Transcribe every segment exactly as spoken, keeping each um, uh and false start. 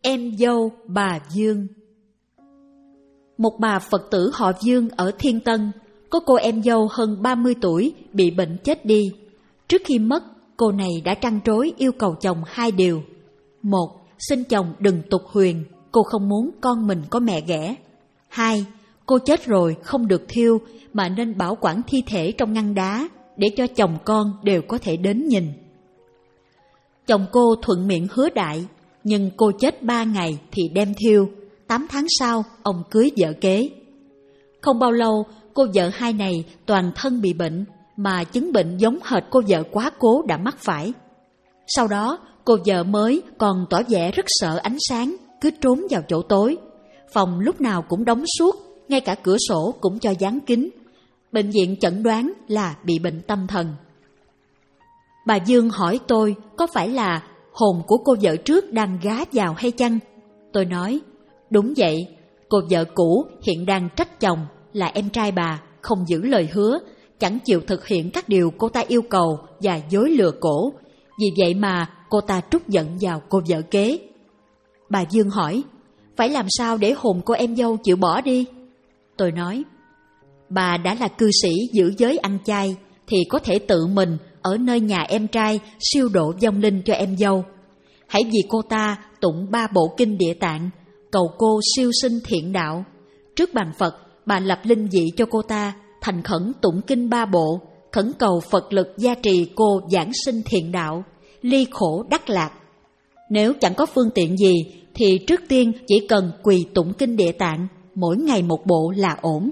Em dâu bà Dương. Một bà Phật tử họ Dương ở Thiên Tân, có cô em dâu hơn ba mươi tuổi bị bệnh chết đi. Trước khi mất, cô này đã trăn trối yêu cầu chồng hai điều. Một, xin chồng đừng tục huyền, cô không muốn con mình có mẹ ghẻ. Hai, cô chết rồi không được thiêu mà nên bảo quản thi thể trong ngăn đá để cho chồng con đều có thể đến nhìn. Chồng cô thuận miệng hứa đại, nhưng cô chết ba ngày thì đem thiêu, tám tháng sau ông cưới vợ kế. Không bao lâu, cô vợ hai này toàn thân bị bệnh, mà chứng bệnh giống hệt cô vợ quá cố đã mắc phải. Sau đó, cô vợ mới còn tỏ vẻ rất sợ ánh sáng, cứ trốn vào chỗ tối. Phòng lúc nào cũng đóng suốt, ngay cả cửa sổ cũng cho dán kín. Bệnh viện chẩn đoán là bị bệnh tâm thần. Bà Dương hỏi tôi có phải là hồn của cô vợ trước đang gá vào hay chăng? Tôi nói, đúng vậy, cô vợ cũ hiện đang trách chồng là em trai bà không giữ lời hứa, chẳng chịu thực hiện các điều cô ta yêu cầu và dối lừa cổ. Vì vậy mà cô ta trút giận vào cô vợ kế. Bà Dương hỏi, phải làm sao để hồn cô em dâu chịu bỏ đi? Tôi nói, bà đã là cư sĩ giữ giới ăn chay thì có thể tự mình ở nơi nhà em trai siêu độ vong linh cho em dâu. Hãy vì cô ta tụng ba bộ kinh Địa Tạng, cầu cô siêu sinh thiện đạo. Trước bàn Phật, bà lập linh vị cho cô ta, thành khẩn tụng kinh ba bộ, khẩn cầu Phật lực gia trì cô giảng sinh thiện đạo, ly khổ đắc lạc. Nếu chẳng có phương tiện gì thì trước tiên chỉ cần quỳ tụng kinh Địa Tạng, mỗi ngày một bộ là ổn.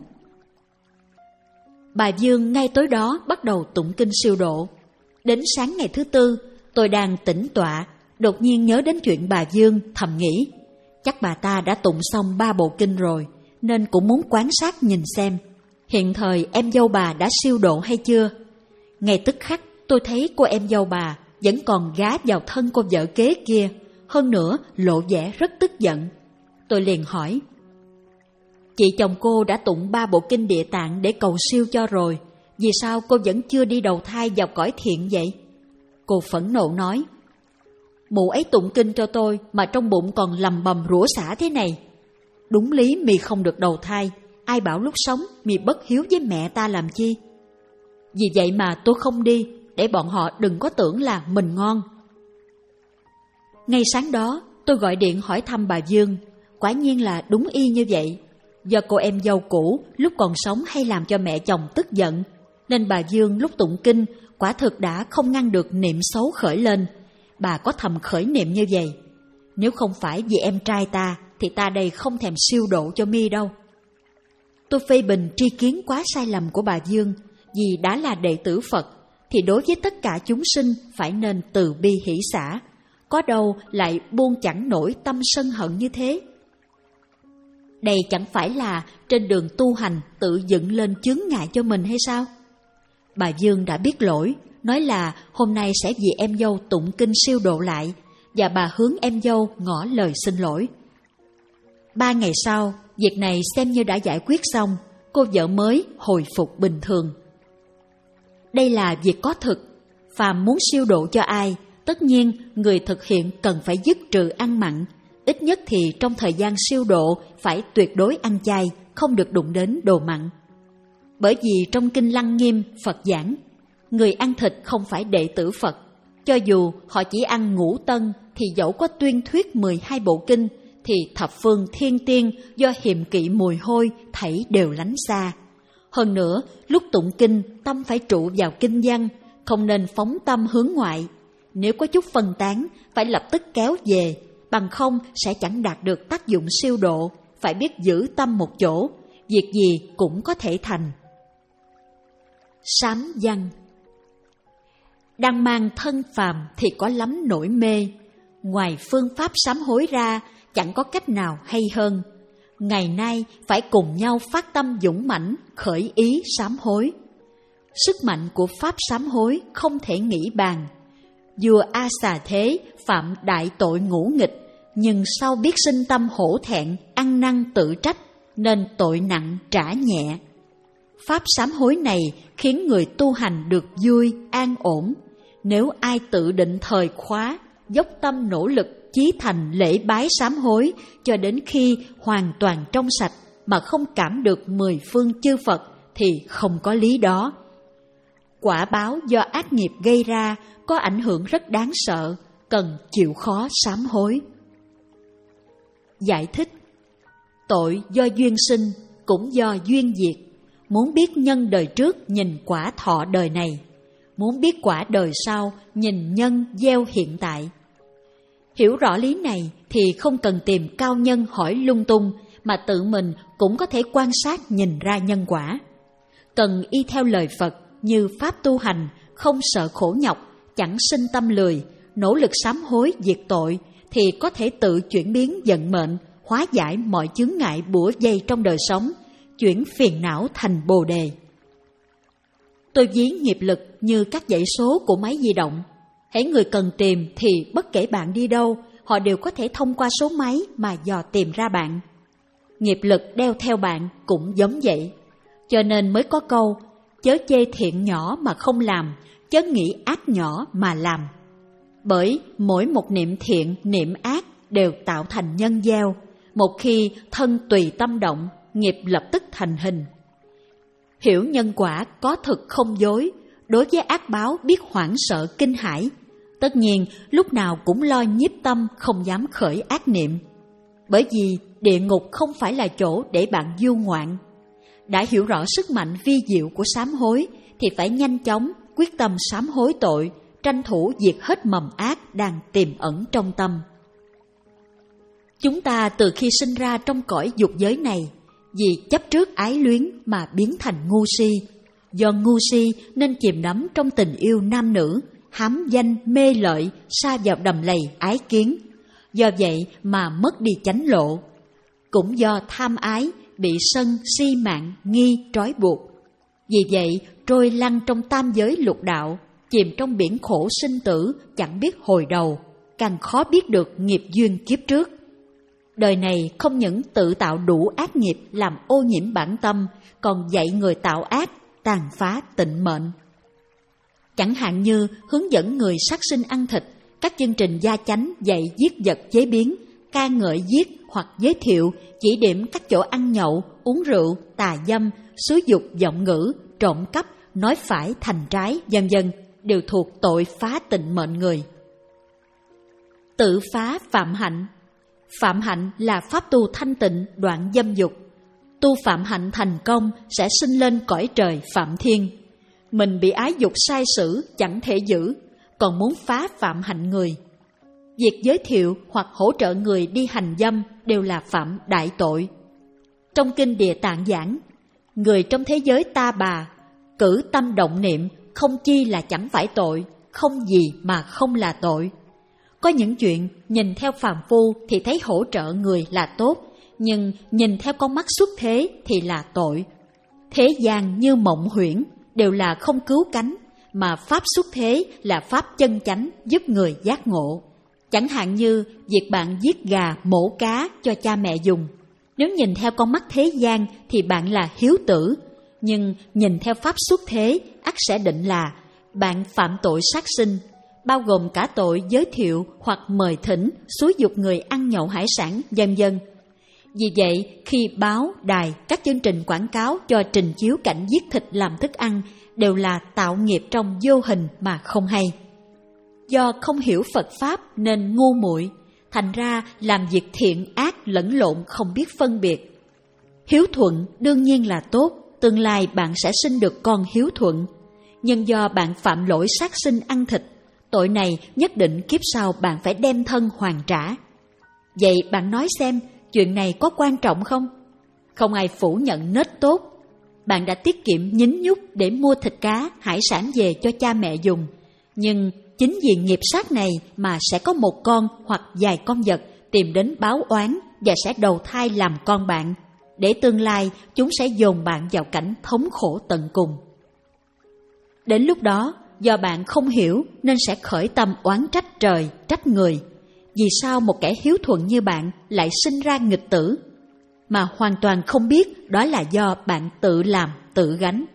Bà Dương ngay tối đó bắt đầu tụng kinh siêu độ. Đến sáng ngày thứ tư, tôi đang tĩnh tọa, đột nhiên nhớ đến chuyện bà Dương, thầm nghĩ, chắc bà ta đã tụng xong ba bộ kinh rồi, nên cũng muốn quan sát nhìn xem, hiện thời em dâu bà đã siêu độ hay chưa. Ngay tức khắc, tôi thấy cô em dâu bà vẫn còn gá vào thân cô vợ kế kia, hơn nữa lộ vẻ rất tức giận. Tôi liền hỏi, chị chồng cô đã tụng ba bộ kinh Địa Tạng để cầu siêu cho rồi, vì sao cô vẫn chưa đi đầu thai vào cõi thiện vậy? Cô phẫn nộ nói, mụ ấy tụng kinh cho tôi mà trong bụng còn lầm bầm rủa xả thế này. Đúng lý mì không được đầu thai, ai bảo lúc sống mì bất hiếu với mẹ ta làm chi? Vì vậy mà tôi không đi, để bọn họ đừng có tưởng là mình ngon. Ngay sáng đó, tôi gọi điện hỏi thăm bà Dương, quả nhiên là đúng y như vậy. Do cô em dâu cũ lúc còn sống hay làm cho mẹ chồng tức giận, nên bà Dương lúc tụng kinh quả thực đã không ngăn được niệm xấu khởi lên. Bà có thầm khởi niệm như vậy, nếu không phải vì em trai ta thì ta đây không thèm siêu độ cho mi đâu. Tôi phê bình tri kiến quá sai lầm của bà Dương, vì đã là đệ tử Phật thì đối với tất cả chúng sinh phải nên từ bi hỷ xả, có đâu lại buông chẳng nổi tâm sân hận như thế. Đây chẳng phải là trên đường tu hành tự dựng lên chướng ngại cho mình hay sao? Bà Dương đã biết lỗi, nói là hôm nay sẽ vì em dâu tụng kinh siêu độ lại, và bà hướng em dâu ngỏ lời xin lỗi. Ba ngày sau, việc này xem như đã giải quyết xong, cô vợ mới hồi phục bình thường. Đây là việc có thực, phàm muốn siêu độ cho ai, tất nhiên người thực hiện cần phải dứt trừ ăn mặn, ít nhất thì trong thời gian siêu độ phải tuyệt đối ăn chay, không được đụng đến đồ mặn. Bởi vì trong Kinh Lăng Nghiêm Phật giảng, người ăn thịt không phải đệ tử Phật, cho dù họ chỉ ăn ngũ tân thì dẫu có tuyên thuyết mười hai bộ kinh, thì thập phương thiên tiên do hiềm kỵ mùi hôi thảy đều lánh xa. Hơn nữa, lúc tụng kinh tâm phải trụ vào kinh văn, không nên phóng tâm hướng ngoại. Nếu có chút phân tán, phải lập tức kéo về, bằng không sẽ chẳng đạt được tác dụng siêu độ, phải biết giữ tâm một chỗ, việc gì cũng có thể thành. Sám văn. Đang mang thân phàm thì có lắm nỗi mê, ngoài phương pháp sám hối ra chẳng có cách nào hay hơn. Ngày nay phải cùng nhau phát tâm dũng mãnh, khởi ý sám hối. Sức mạnh của pháp sám hối không thể nghĩ bàn. Vua A Xà Thế phạm đại tội ngũ nghịch, nhưng sau biết sinh tâm hổ thẹn, ăn năn tự trách, nên tội nặng trả nhẹ. Pháp sám hối này khiến người tu hành được vui, an ổn. Nếu ai tự định thời khóa, dốc tâm nỗ lực chí thành lễ bái sám hối cho đến khi hoàn toàn trong sạch mà không cảm được mười phương chư Phật thì không có lý đó. Quả báo do ác nghiệp gây ra có ảnh hưởng rất đáng sợ, cần chịu khó sám hối. Giải thích: tội do duyên sinh, cũng do duyên diệt. Muốn biết nhân đời trước, nhìn quả thọ đời này. Muốn biết quả đời sau, nhìn nhân gieo hiện tại. Hiểu rõ lý này thì không cần tìm cao nhân hỏi lung tung, mà tự mình cũng có thể quan sát nhìn ra nhân quả. Cần y theo lời Phật như pháp tu hành, không sợ khổ nhọc, chẳng sinh tâm lười, nỗ lực sám hối diệt tội, thì có thể tự chuyển biến vận mệnh, hóa giải mọi chướng ngại bủa vây trong đời sống, chuyển phiền não thành bồ đề. Tôi ví nghiệp lực như các dãy số của máy di động. Hễ người cần tìm thì bất kể bạn đi đâu, họ đều có thể thông qua số máy mà dò tìm ra bạn. Nghiệp lực đeo theo bạn cũng giống vậy. Cho nên mới có câu: chớ chê thiện nhỏ mà không làm, chớ nghĩ ác nhỏ mà làm. Bởi mỗi một niệm thiện, niệm ác đều tạo thành nhân gieo. Một khi thân tùy tâm động, nghiệp lập tức thành hình. Hiểu nhân quả có thực không dối, đối với ác báo biết hoảng sợ kinh hãi. Tất nhiên lúc nào cũng lo nhiếp tâm, không dám khởi ác niệm. Bởi vì địa ngục không phải là chỗ để bạn du ngoạn. Đã hiểu rõ sức mạnh vi diệu của sám hối thì phải nhanh chóng quyết tâm sám hối tội, tranh thủ diệt hết mầm ác đang tiềm ẩn trong tâm. Chúng ta từ khi sinh ra trong cõi dục giới này, vì chấp trước ái luyến mà biến thành ngu si. Do ngu si nên chìm đắm trong tình yêu nam nữ, hám danh mê lợi, sa vào đầm lầy ái kiến. Do vậy mà mất đi chánh lộ. Cũng do tham ái bị sân si mạng nghi trói buộc. Vì vậy trôi lăn trong tam giới lục đạo, chìm trong biển khổ sinh tử, chẳng biết hồi đầu, càng khó biết được nghiệp duyên kiếp trước. Đời này không những tự tạo đủ ác nghiệp làm ô nhiễm bản tâm, còn dạy người tạo ác, tàn phá tịnh mệnh. Chẳng hạn như hướng dẫn người sát sinh ăn thịt, các chương trình gia chánh dạy giết vật chế biến, ca ngợi giết hoặc giới thiệu, chỉ điểm các chỗ ăn nhậu, uống rượu, tà dâm, xúi dục vọng ngữ, trộm cắp, nói phải thành trái, vân vân, đều thuộc tội phá tịnh mệnh người. Tự phá phạm hạnh. Phạm hạnh là pháp tu thanh tịnh, đoạn dâm dục. Tu phạm hạnh thành công sẽ sinh lên cõi trời phạm thiên. Mình bị ái dục sai sử chẳng thể giữ, còn muốn phá phạm hạnh người. Việc giới thiệu hoặc hỗ trợ người đi hành dâm đều là phạm đại tội. Trong kinh Địa Tạng giảng, người trong thế giới ta bà, cử tâm động niệm, không chi là chẳng phải tội, không gì mà không là tội. Có những chuyện nhìn theo phàm phu thì thấy hỗ trợ người là tốt, nhưng nhìn theo con mắt xuất thế thì là tội. Thế gian như mộng huyễn đều là không cứu cánh, mà pháp xuất thế là pháp chân chánh giúp người giác ngộ. Chẳng hạn như việc bạn giết gà, mổ cá cho cha mẹ dùng. Nếu nhìn theo con mắt thế gian thì bạn là hiếu tử, nhưng nhìn theo pháp xuất thế ắt sẽ định là bạn phạm tội sát sinh, bao gồm cả tội giới thiệu hoặc mời thỉnh, xúi dục người ăn nhậu hải sản, vân vân. Vì vậy, khi báo, đài, các chương trình quảng cáo cho trình chiếu cảnh giết thịt làm thức ăn đều là tạo nghiệp trong vô hình mà không hay. Do không hiểu Phật Pháp nên ngu muội, thành ra làm việc thiện ác lẫn lộn không biết phân biệt. Hiếu thuận đương nhiên là tốt, tương lai bạn sẽ sinh được con hiếu thuận. Nhưng do bạn phạm lỗi sát sinh ăn thịt, tội này nhất định kiếp sau bạn phải đem thân hoàn trả. Vậy bạn nói xem, chuyện này có quan trọng không? Không ai phủ nhận nết tốt. Bạn đã tiết kiệm nhín nhúc để mua thịt cá, hải sản về cho cha mẹ dùng. Nhưng chính vì nghiệp sát này mà sẽ có một con hoặc vài con vật tìm đến báo oán và sẽ đầu thai làm con bạn, để tương lai chúng sẽ dồn bạn vào cảnh thống khổ tận cùng. Đến lúc đó, do bạn không hiểu nên sẽ khởi tâm oán trách trời, trách người. Vì sao một kẻ hiếu thuận như bạn lại sinh ra nghịch tử? Mà hoàn toàn không biết đó là do bạn tự làm, tự gánh.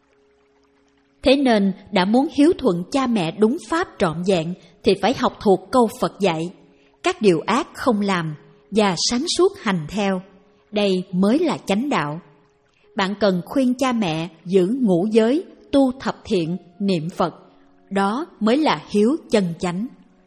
Thế nên đã muốn hiếu thuận cha mẹ đúng pháp trọn vẹn thì phải học thuộc câu Phật dạy: các điều ác không làm và sáng suốt hành theo. Đây mới là chánh đạo. Bạn cần khuyên cha mẹ giữ ngũ giới, tu thập thiện, niệm Phật. Đó mới là hiếu chân chánh.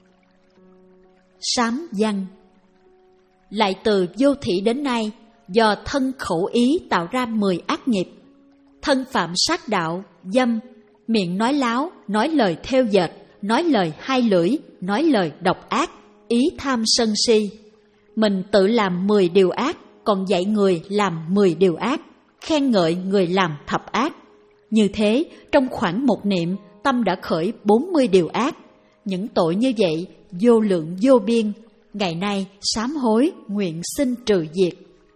Sám văn. Lại từ vô thỉ đến nay, do thân khẩu ý tạo ra mười ác nghiệp. Thân phạm sát đạo, dâm, miệng nói láo, nói lời thêu dệt, nói lời hai lưỡi, nói lời độc ác, ý tham sân si. Mình tự làm mười điều ác, còn dạy người làm mười điều ác, khen ngợi người làm thập ác. Như thế, trong khoảng một niệm, tâm đã khởi bốn mươi điều ác. Những tội như vậy, vô lượng vô biên, ngày nay sám hối, nguyện xin trừ diệt.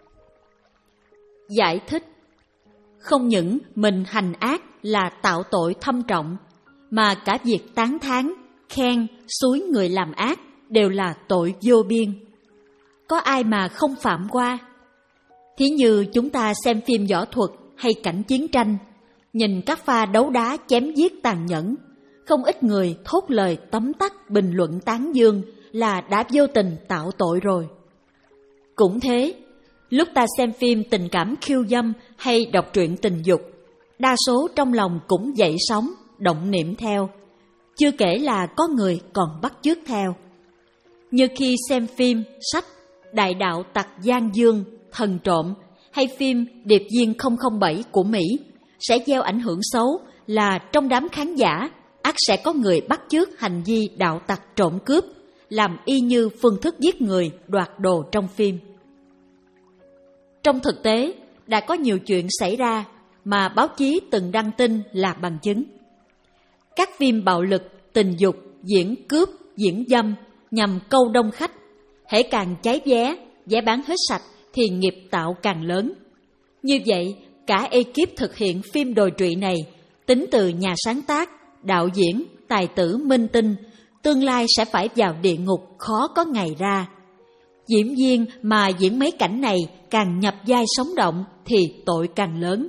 Giải thích. Không những mình hành ác là tạo tội thâm trọng, mà cả việc tán thán, khen, xúi người làm ác đều là tội vô biên. Có ai mà không phạm qua? Thí như chúng ta xem phim võ thuật hay cảnh chiến tranh, nhìn các pha đấu đá chém giết tàn nhẫn, không ít người thốt lời tấm tắc bình luận tán dương là đã vô tình tạo tội rồi. Cũng thế, lúc ta xem phim tình cảm khiêu dâm hay đọc truyện tình dục, đa số trong lòng cũng dậy sóng, động niệm theo, chưa kể là có người còn bắt chước theo. Như khi xem phim, sách Đại đạo tặc Giang Dương, Thần trộm hay phim Điệp viên không không bảy của Mỹ sẽ gieo ảnh hưởng xấu là trong đám khán giả ắt sẽ có người bắt chước hành vi đạo tặc trộm cướp, làm y như phương thức giết người, đoạt đồ trong phim. Trong thực tế, đã có nhiều chuyện xảy ra mà báo chí từng đăng tin là bằng chứng. Các phim bạo lực, tình dục, diễn cướp, diễn dâm nhằm câu đông khách. Hễ càng cháy vé, vé bán hết sạch thì nghiệp tạo càng lớn. Như vậy, cả ekip thực hiện phim đồi trụy này, tính từ nhà sáng tác, đạo diễn, tài tử minh tinh, tương lai sẽ phải vào địa ngục khó có ngày ra. Diễn viên mà diễn mấy cảnh này càng nhập vai sống động thì tội càng lớn.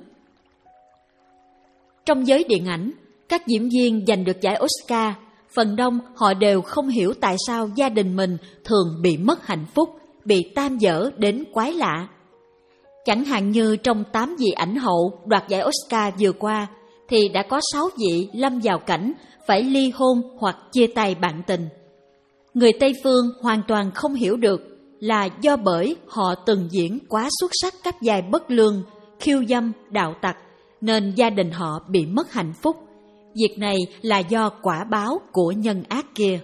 Trong giới điện ảnh, các diễn viên giành được giải Oscar, phần đông họ đều không hiểu tại sao gia đình mình thường bị mất hạnh phúc, bị tan dở đến quái lạ. Chẳng hạn như trong tám vị ảnh hậu đoạt giải Oscar vừa qua, thì đã có sáu vị lâm vào cảnh phải ly hôn hoặc chia tay bạn tình. Người Tây phương hoàn toàn không hiểu được là do bởi họ từng diễn quá xuất sắc các vai bất lương, khiêu dâm, đạo tặc, nên gia đình họ bị mất hạnh phúc. Việc này là do quả báo của nhân ác kia.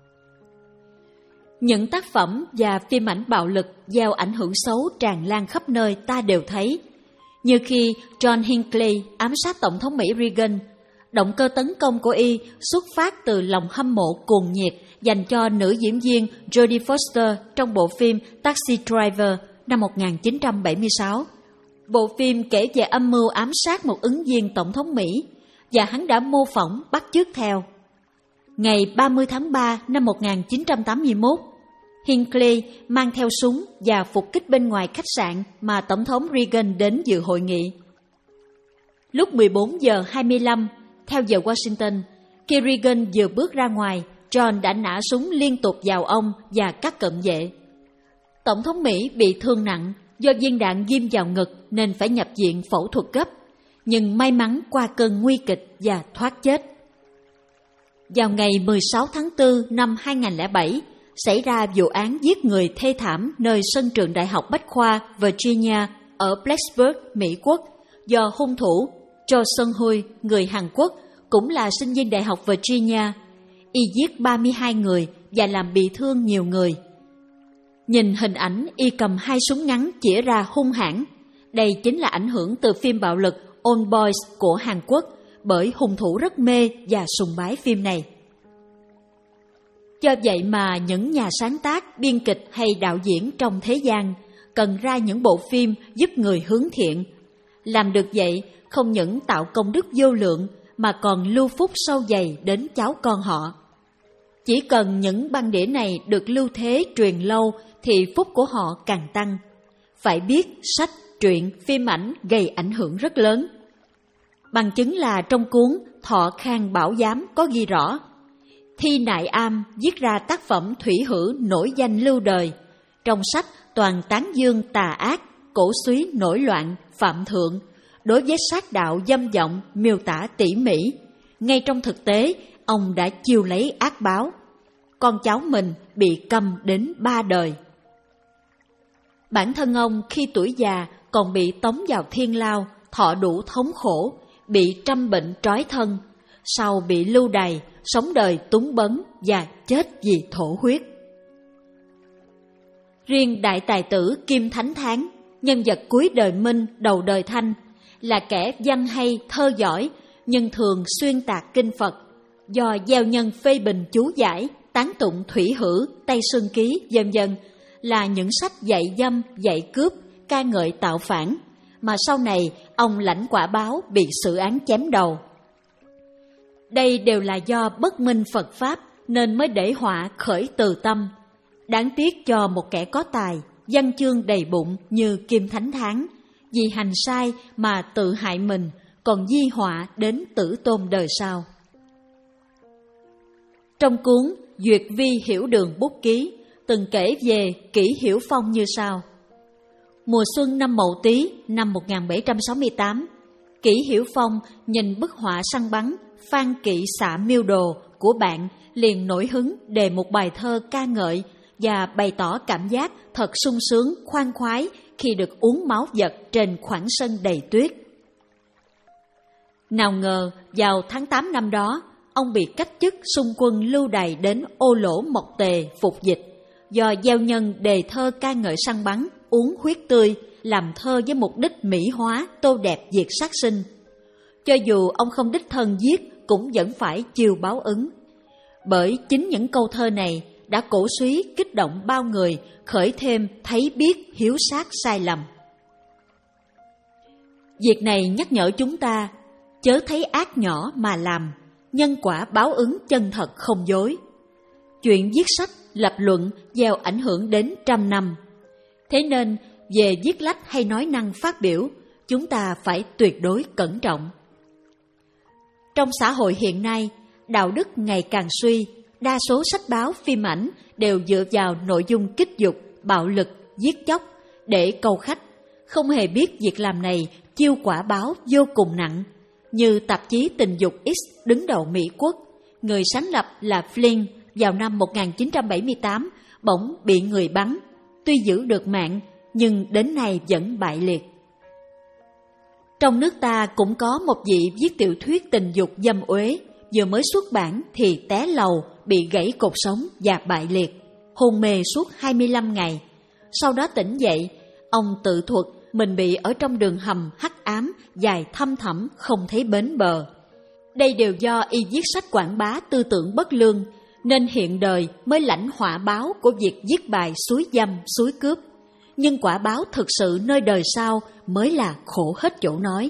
Những tác phẩm và phim ảnh bạo lực gieo ảnh hưởng xấu tràn lan khắp nơi ta đều thấy. Như khi John Hinckley ám sát Tổng thống Mỹ Reagan, động cơ tấn công của y xuất phát từ lòng hâm mộ cuồng nhiệt dành cho nữ diễn viên Jodie Foster trong bộ phim Taxi Driver năm một nghìn chín trăm bảy mươi sáu. Bộ phim kể về âm mưu ám sát một ứng viên Tổng thống Mỹ, và hắn đã mô phỏng bắt chước theo. Ngày ba mươi tháng ba năm một nghìn chín trăm tám mươi mốt, Hinckley mang theo súng và phục kích bên ngoài khách sạn mà Tổng thống Reagan đến dự hội nghị. Lúc mười bốn giờ hai mươi lăm, theo giờ Washington, khi Reagan vừa bước ra ngoài, John đã nã súng liên tục vào ông và các cận vệ. Tổng thống Mỹ bị thương nặng do viên đạn ghim vào ngực nên phải nhập viện phẫu thuật gấp, nhưng may mắn qua cơn nguy kịch và thoát chết. Vào ngày mười sáu tháng tư năm hai nghìn lẻ bảy, xảy ra vụ án giết người thê thảm nơi sân trường Đại học Bách khoa Virginia ở Blacksburg, Mỹ Quốc, do hung thủ Cho Sung-hui, người Hàn Quốc, cũng là sinh viên Đại học Virginia. Y giết ba mươi hai người và làm bị thương nhiều người. Nhìn hình ảnh y cầm hai súng ngắn chĩa ra hung hãn, đây chính là ảnh hưởng từ phim bạo lực Old Boys của Hàn Quốc, bởi hung thủ rất mê và sùng bái phim này. Do vậy mà những nhà sáng tác, biên kịch hay đạo diễn trong thế gian cần ra những bộ phim giúp người hướng thiện. Làm được vậy không những tạo công đức vô lượng mà còn lưu phúc sâu dày đến cháu con họ. Chỉ cần những băng đĩa này được lưu thế truyền lâu thì phúc của họ càng tăng. Phải biết sách, truyện, phim ảnh gây ảnh hưởng rất lớn. Bằng chứng là trong cuốn Thọ Khang Bảo Giám có ghi rõ: Thi Nại Am viết ra tác phẩm thủy hử nổi danh lưu đời. Trong sách toàn tán dương tà ác, cổ súy nổi loạn, phạm thượng. Đối với sát đạo dâm vọng miêu tả tỉ mỉ. Ngay trong thực tế, ông đã chiêu lấy ác báo. Con cháu mình bị câm đến ba đời. Bản thân ông khi tuổi già còn bị tống vào thiên lao, thọ đủ thống khổ, bị trăm bệnh trói thân, sau bị lưu đày, sống đời túng bấn và chết vì thổ huyết. Riêng đại tài tử Kim Thánh Thắng, nhân vật cuối đời Minh đầu đời Thanh, là kẻ văn hay thơ giỏi nhưng thường xuyên tạc kinh Phật, do gieo nhân phê bình chú giải, tán tụng thủy hử, Tây Sơn Ký, vân vân là những sách dạy dâm, dạy cướp, ca ngợi tạo phản, mà sau này ông lãnh quả báo bị xử án chém đầu. Đây đều là do bất minh Phật Pháp nên mới để họa khởi từ tâm. Đáng tiếc cho một kẻ có tài, văn chương đầy bụng như Kim Thánh Thắng, vì hành sai mà tự hại mình, còn di họa đến tử tôn đời sau. Trong cuốn Duyệt Vi Hiểu Đường Bút Ký từng kể về Kỷ Hiểu Phong như sau. Mùa xuân năm Mậu Tý năm một nghìn bảy trăm sáu mươi tám, Kỷ Hiểu Phong nhìn bức họa săn bắn Phan Kỵ Xạ Miêu Đồ của bạn, liền nổi hứng đề một bài thơ ca ngợi và bày tỏ cảm giác thật sung sướng, khoan khoái khi được uống máu vật trên khoảng sân đầy tuyết. Nào ngờ vào tháng tám năm đó, ông bị cách chức xung quân lưu đày đến Ô Lỗ Mộc Tề phục dịch, do gieo nhân đề thơ ca ngợi săn bắn, uống huyết tươi, làm thơ với mục đích mỹ hóa, tô đẹp việc sát sinh. Cho dù ông không đích thân giết, cũng vẫn phải chịu báo ứng. Bởi chính những câu thơ này đã cổ suý kích động bao người, khởi thêm thấy biết hiếu sát sai lầm. Việc này nhắc nhở chúng ta, chớ thấy ác nhỏ mà làm, nhân quả báo ứng chân thật không dối. Chuyện viết sách, lập luận gieo ảnh hưởng đến trăm năm. Thế nên, về viết lách hay nói năng phát biểu, chúng ta phải tuyệt đối cẩn trọng. Trong xã hội hiện nay, đạo đức ngày càng suy, đa số sách báo, phim ảnh đều dựa vào nội dung kích dục, bạo lực, giết chóc để câu khách, không hề biết việc làm này chiêu quả báo vô cùng nặng. Như tạp chí Tình dục X đứng đầu Mỹ Quốc, người sáng lập là Flynn vào năm một nghìn chín trăm bảy mươi tám bỗng bị người bắn, tuy giữ được mạng nhưng đến nay vẫn bại liệt. Trong nước ta cũng có một vị viết tiểu thuyết tình dục dâm uế, vừa mới xuất bản thì té lầu, bị gãy cột sống và bại liệt, hôn mê suốt hai mươi lăm ngày. Sau đó tỉnh dậy, ông tự thuật mình bị ở trong đường hầm hắc ám, dài thăm thẳm không thấy bến bờ. Đây đều do y viết sách quảng bá tư tưởng bất lương, nên hiện đời mới lãnh họa báo của việc viết bài suối dâm, suối cướp. Nhưng quả báo thực sự nơi đời sau mới là khổ hết chỗ nói.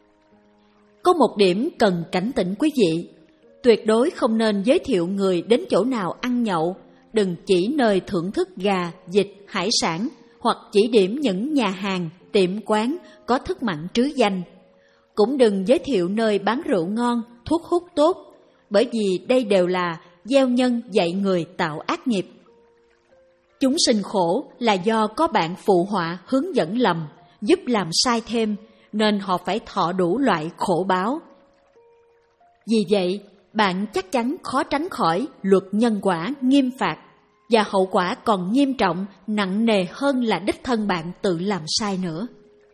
Có một điểm cần cảnh tỉnh quý vị, tuyệt đối không nên giới thiệu người đến chỗ nào ăn nhậu, đừng chỉ nơi thưởng thức gà, vịt, hải sản, hoặc chỉ điểm những nhà hàng, tiệm quán có thức mặn trứ danh. Cũng đừng giới thiệu nơi bán rượu ngon, thuốc hút tốt, bởi vì đây đều là gieo nhân dạy người tạo ác nghiệp. Chúng sinh khổ là do có bạn phụ họa hướng dẫn lầm, giúp làm sai thêm, nên họ phải thọ đủ loại khổ báo. Vì vậy, bạn chắc chắn khó tránh khỏi luật nhân quả nghiêm phạt, và hậu quả còn nghiêm trọng, nặng nề hơn là đích thân bạn tự làm sai nữa.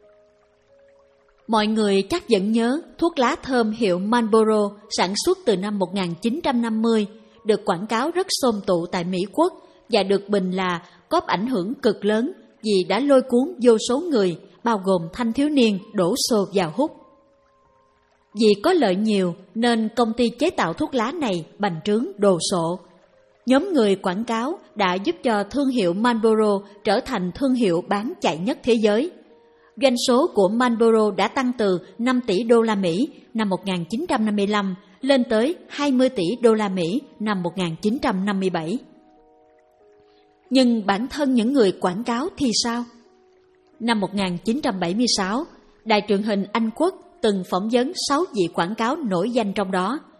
Mọi người chắc vẫn nhớ thuốc lá thơm hiệu Marlboro sản xuất từ năm một nghìn chín trăm năm mươi, được quảng cáo rất xôm tụ tại Mỹ Quốc và được bình là có ảnh hưởng cực lớn vì đã lôi cuốn vô số người, bao gồm thanh thiếu niên, đổ xô vào hút. Vì có lợi nhiều nên công ty chế tạo thuốc lá này bành trướng đồ sộ. Nhóm người quảng cáo đã giúp cho thương hiệu Marlboro trở thành thương hiệu bán chạy nhất thế giới. Doanh số của Marlboro đã tăng từ năm tỷ đô la Mỹ năm một nghìn chín trăm năm mươi lăm lên tới hai mươi tỷ đô la Mỹ năm một nghìn chín trăm năm mươi bảy. Nhưng bản thân những người quảng cáo thì sao? Năm một nghìn chín trăm bảy mươi sáu, đài truyền hình Anh Quốc từng phỏng vấn sáu vị quảng cáo nổi danh trong đó.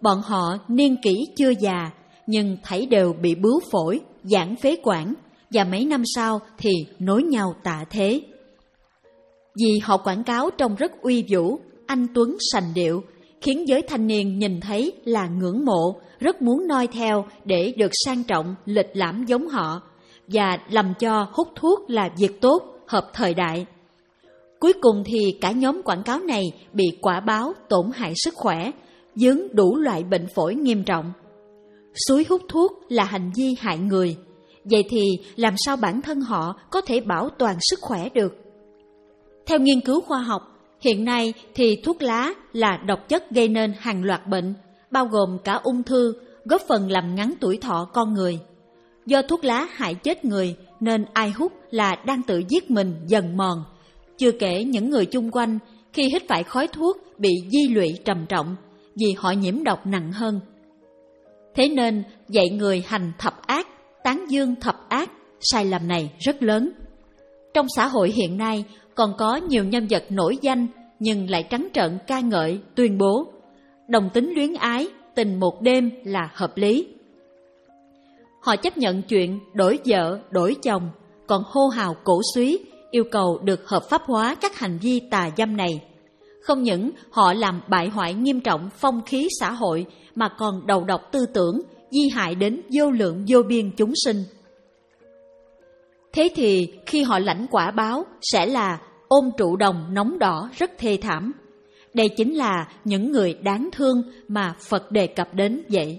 Bọn họ niên kỷ chưa già, nhưng thảy đều bị bướu phổi, giãn phế quản, và mấy năm sau thì nối nhau tạ thế. Vì họ quảng cáo trông rất uy vũ, anh tuấn sành điệu, khiến giới thanh niên nhìn thấy là ngưỡng mộ, rất muốn noi theo để được sang trọng, lịch lãm giống họ, và lầm cho hút thuốc là việc tốt, hợp thời đại. Cuối cùng thì cả nhóm quảng cáo này bị quả báo tổn hại sức khỏe, vướng đủ loại bệnh phổi nghiêm trọng. Xúi hút thuốc là hành vi hại người, vậy thì làm sao bản thân họ có thể bảo toàn sức khỏe được? Theo nghiên cứu khoa học, hiện nay thì thuốc lá là độc chất gây nên hàng loạt bệnh, bao gồm cả ung thư, góp phần làm ngắn tuổi thọ con người. Do thuốc lá hại chết người nên ai hút là đang tự giết mình dần mòn. Chưa kể những người chung quanh khi hít phải khói thuốc bị di lụy trầm trọng vì họ nhiễm độc nặng hơn. Thế nên dạy người hành thập ác, tán dương thập ác, sai lầm này rất lớn. Trong xã hội hiện nay còn có nhiều nhân vật nổi danh nhưng lại trắng trợn ca ngợi, tuyên bố đồng tính luyến ái, tình một đêm là hợp lý. Họ chấp nhận chuyện đổi vợ, đổi chồng, còn hô hào cổ súy, yêu cầu được hợp pháp hóa các hành vi tà dâm này. Không những họ làm bại hoại nghiêm trọng phong khí xã hội mà còn đầu độc tư tưởng, di hại đến vô lượng vô biên chúng sinh. Thế thì khi họ lãnh quả báo sẽ là ôm trụ đồng nóng đỏ rất thê thảm. Đây chính là những người đáng thương mà Phật đề cập đến vậy.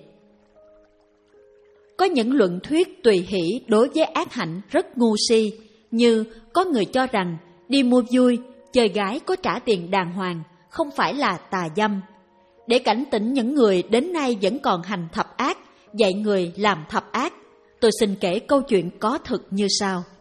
Có những luận thuyết tùy hỷ đối với ác hạnh rất ngu si, như có người cho rằng đi mua vui, chơi gái có trả tiền đàng hoàng, không phải là tà dâm. Để cảnh tỉnh những người đến nay vẫn còn hành thập ác, dạy người làm thập ác, tôi xin kể câu chuyện có thực như sau.